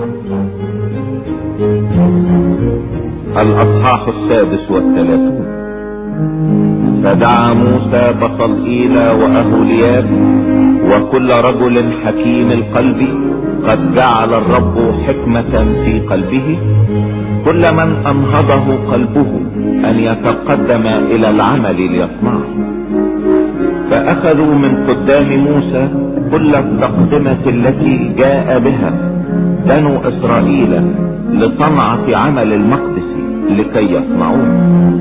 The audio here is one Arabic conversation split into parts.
الأصحاح 36. فدعا موسى بصلئيل وأهولياب وكل رجل حكيم القلب قد جعل الرب حكمة في قلبه، كل من أنهضه قلبه أن يتقدم إلى العمل ليصنعه. فأخذوا من قدام موسى كل التقدمة التي جاء بها بنو إسرائيل لصنعة عمل المقدس لكي يصنعوه،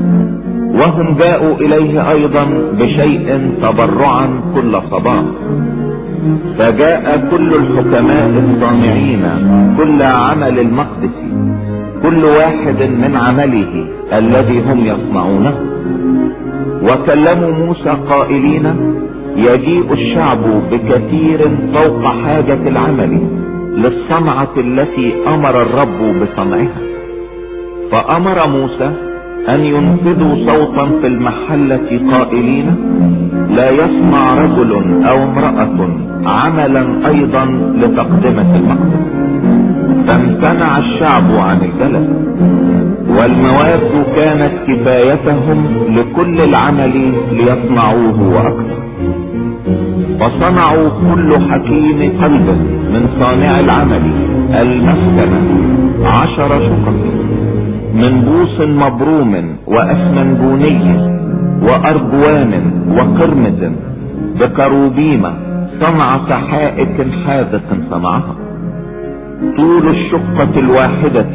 وهم جاءوا إليه أيضا بشيء تبرعا كل صباح. فجاء كل الحكماء الصانعين كل عمل المقدس كل واحد من عمله الذي هم يصنعونه، وكلموا موسى قائلين: يجيء الشعب بكثير فوق حاجة العمل للصنعة التي أمر الرب بصنعها. فأمر موسى أن ينفذوا صوتا في المحلة قائلين: لا يصنع رجل أو امرأة عملا أيضا لتقدمة المقدس. فامتنع الشعب عن الجلس، والمواد كانت كفايتهم لكل العمل ليصنعوه وأكثر. فصنعوا كل حكيم قلب من صانع العمل المسكن 10 شقق من بوص مبروم وأسمنجوني وأرجوان وقرمز بكروبيم، صنع سحائق حاذق صنعها. طول الشقة الواحدة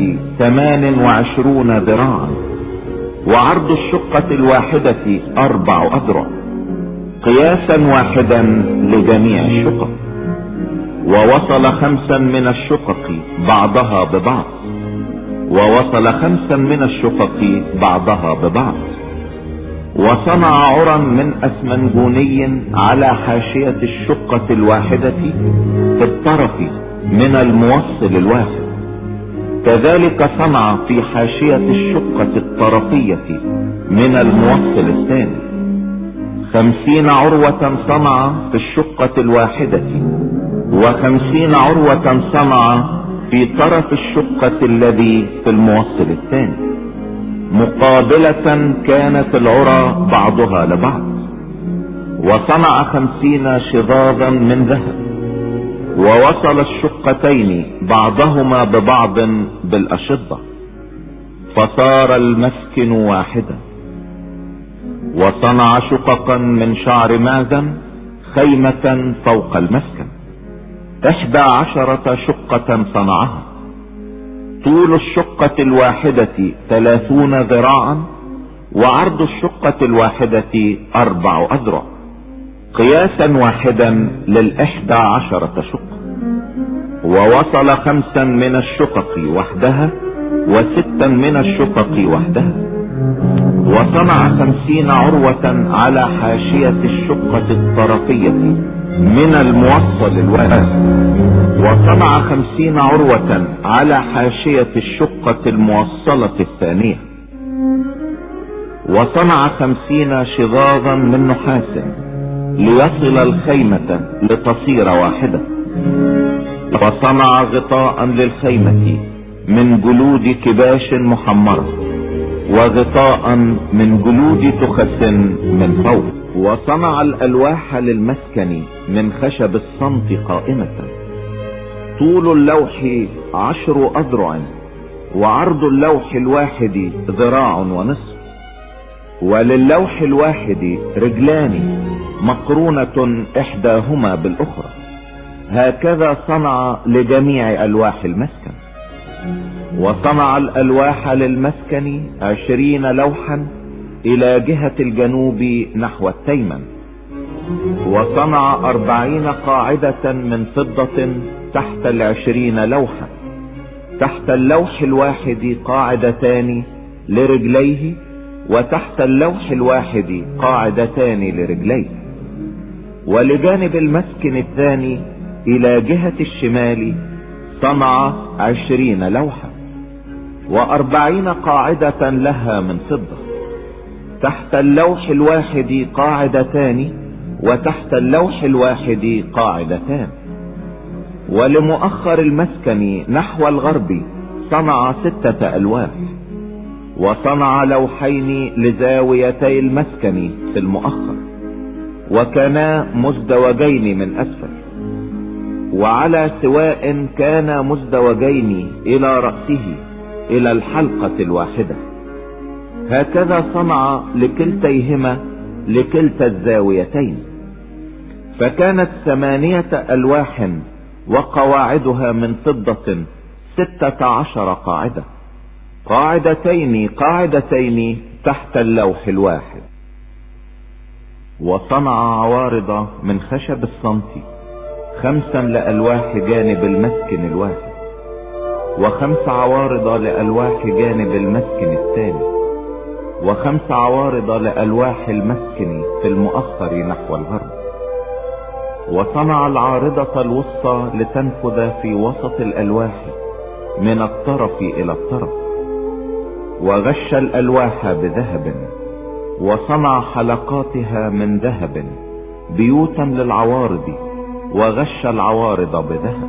28 ذراعا، وعرض الشقة الواحدة 4 أذرع، قياسا واحدا لجميع الشقق. ووصل 5 من الشقق بعضها ببعض، ووصل 5 من الشقق بعضها ببعض. وصنع عرا من أسمنجوني على حاشية الشقة الواحدة في الطرف من الموصل الواحد، كذلك صنع في حاشية الشقة الطرفية من الموصل الثاني. 50 عروة صنع في الشقة الواحدة، و50 عروة صنع في طرف الشقة الذي في الموصل الثاني، مقابلة كانت العرى بعضها لبعض. وصنع 50 شظاظا من ذهب، ووصل الشقتين بعضهما ببعض بالأشضة، فصار المسكن واحدا. وصنع شققا من شعر معدن خيمة فوق المسكن، 11 شقة صنعها. طول الشقة الواحدة 30 ذراعا، وعرض الشقة الواحدة 4 أذرع، قياسا واحدا ل11 شقة. ووصل 5 من الشقق وحدها، و6 من الشقق وحدها. وصنع 50 عروة على حاشية الشقة الطرفية من الموصل الواحد، وصنع 50 عروة على حاشية الشقة الموصلة الثانية. وصنع 50 شظاظا من نحاس ليصل الخيمة لتصير واحدة. وصنع غطاء للخيمة من جلود كباش محمرة، وغطاء من جلود تخس من فوق. وصنع الألواح للمسكن من خشب الصمت قائمة. طول اللوح 10 أذرع، وعرض اللوح الواحد 1.5 ذراع. وللوح الواحد رجلان مقرونة إحداهما بالأخرى. هكذا صنع لجميع ألواح المسكن. وصنع الألواح للمسكن 20 لوحا إلى جهة الجنوب نحو التيمن. وصنع 40 قاعدة من فضة تحت 20 لوحا، تحت اللوح الواحد قاعدتان لرجليه، وتحت اللوح الواحد قاعدتان لرجليه. ولجانب المسكن الثاني إلى جهة الشمال صنع 20 لوحا، و40 قاعدة لها من فضة، تحت اللوح الواحد قاعدتان، وتحت اللوح الواحد قاعدتان. ولمؤخر المسكن نحو الغرب صنع 6 ألواح، وصنع لوحين لزاويتي المسكن في المؤخر، وكانا مزدوجين من أسفل، وعلى سواء كانا مزدوجين إلى رأسه إلى الحلقة الواحدة. هكذا صنع لكلتيهما لكلتا الزاويتين. فكانت 8 ألواح، وقواعدها من فضة 16 قاعدة، قاعدتين تحت اللوح الواحد. وصنع عوارض من خشب الصمت 5 لألواح جانب المسكن الواحد، و5 عوارض لألواح جانب المسكن الثاني، و5 عوارض لألواح المسكن في المؤخر نحو الغرب. وصنع العارضة الوسطى لتنفذ في وسط الألواح من الطرف إلى الطرف، وغش الألواح بذهب، وصنع حلقاتها من ذهب بيوتا للعوارض، وغش العوارض بذهب.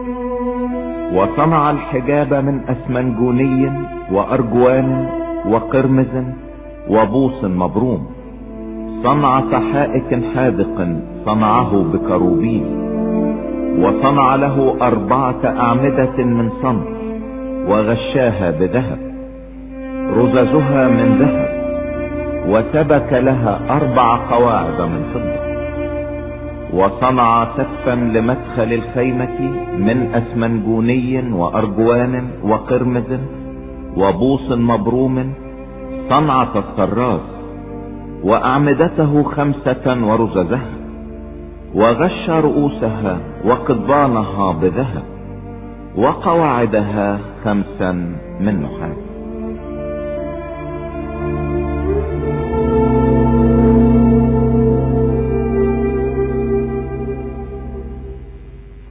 وصنع الحجاب من أسمنجوني وأرجوان وقرمز وبوص مبروم. صنع سحائك حاذق صنعه بكروبين، وصنع له 4 أعمدة من صنع، وغشاها بذهب، رززها من ذهب، وسبك لها 4 قواعد من فضة. وصنع سقفا لمدخل الخيمة من أسمنجوني وأرجوان وقرمز وبوص مبروم صنعة الطراز، وأعمدته 5 ورززها، وغش رؤوسها وقضبانها بذهب، وقواعدها 5 من نحاس.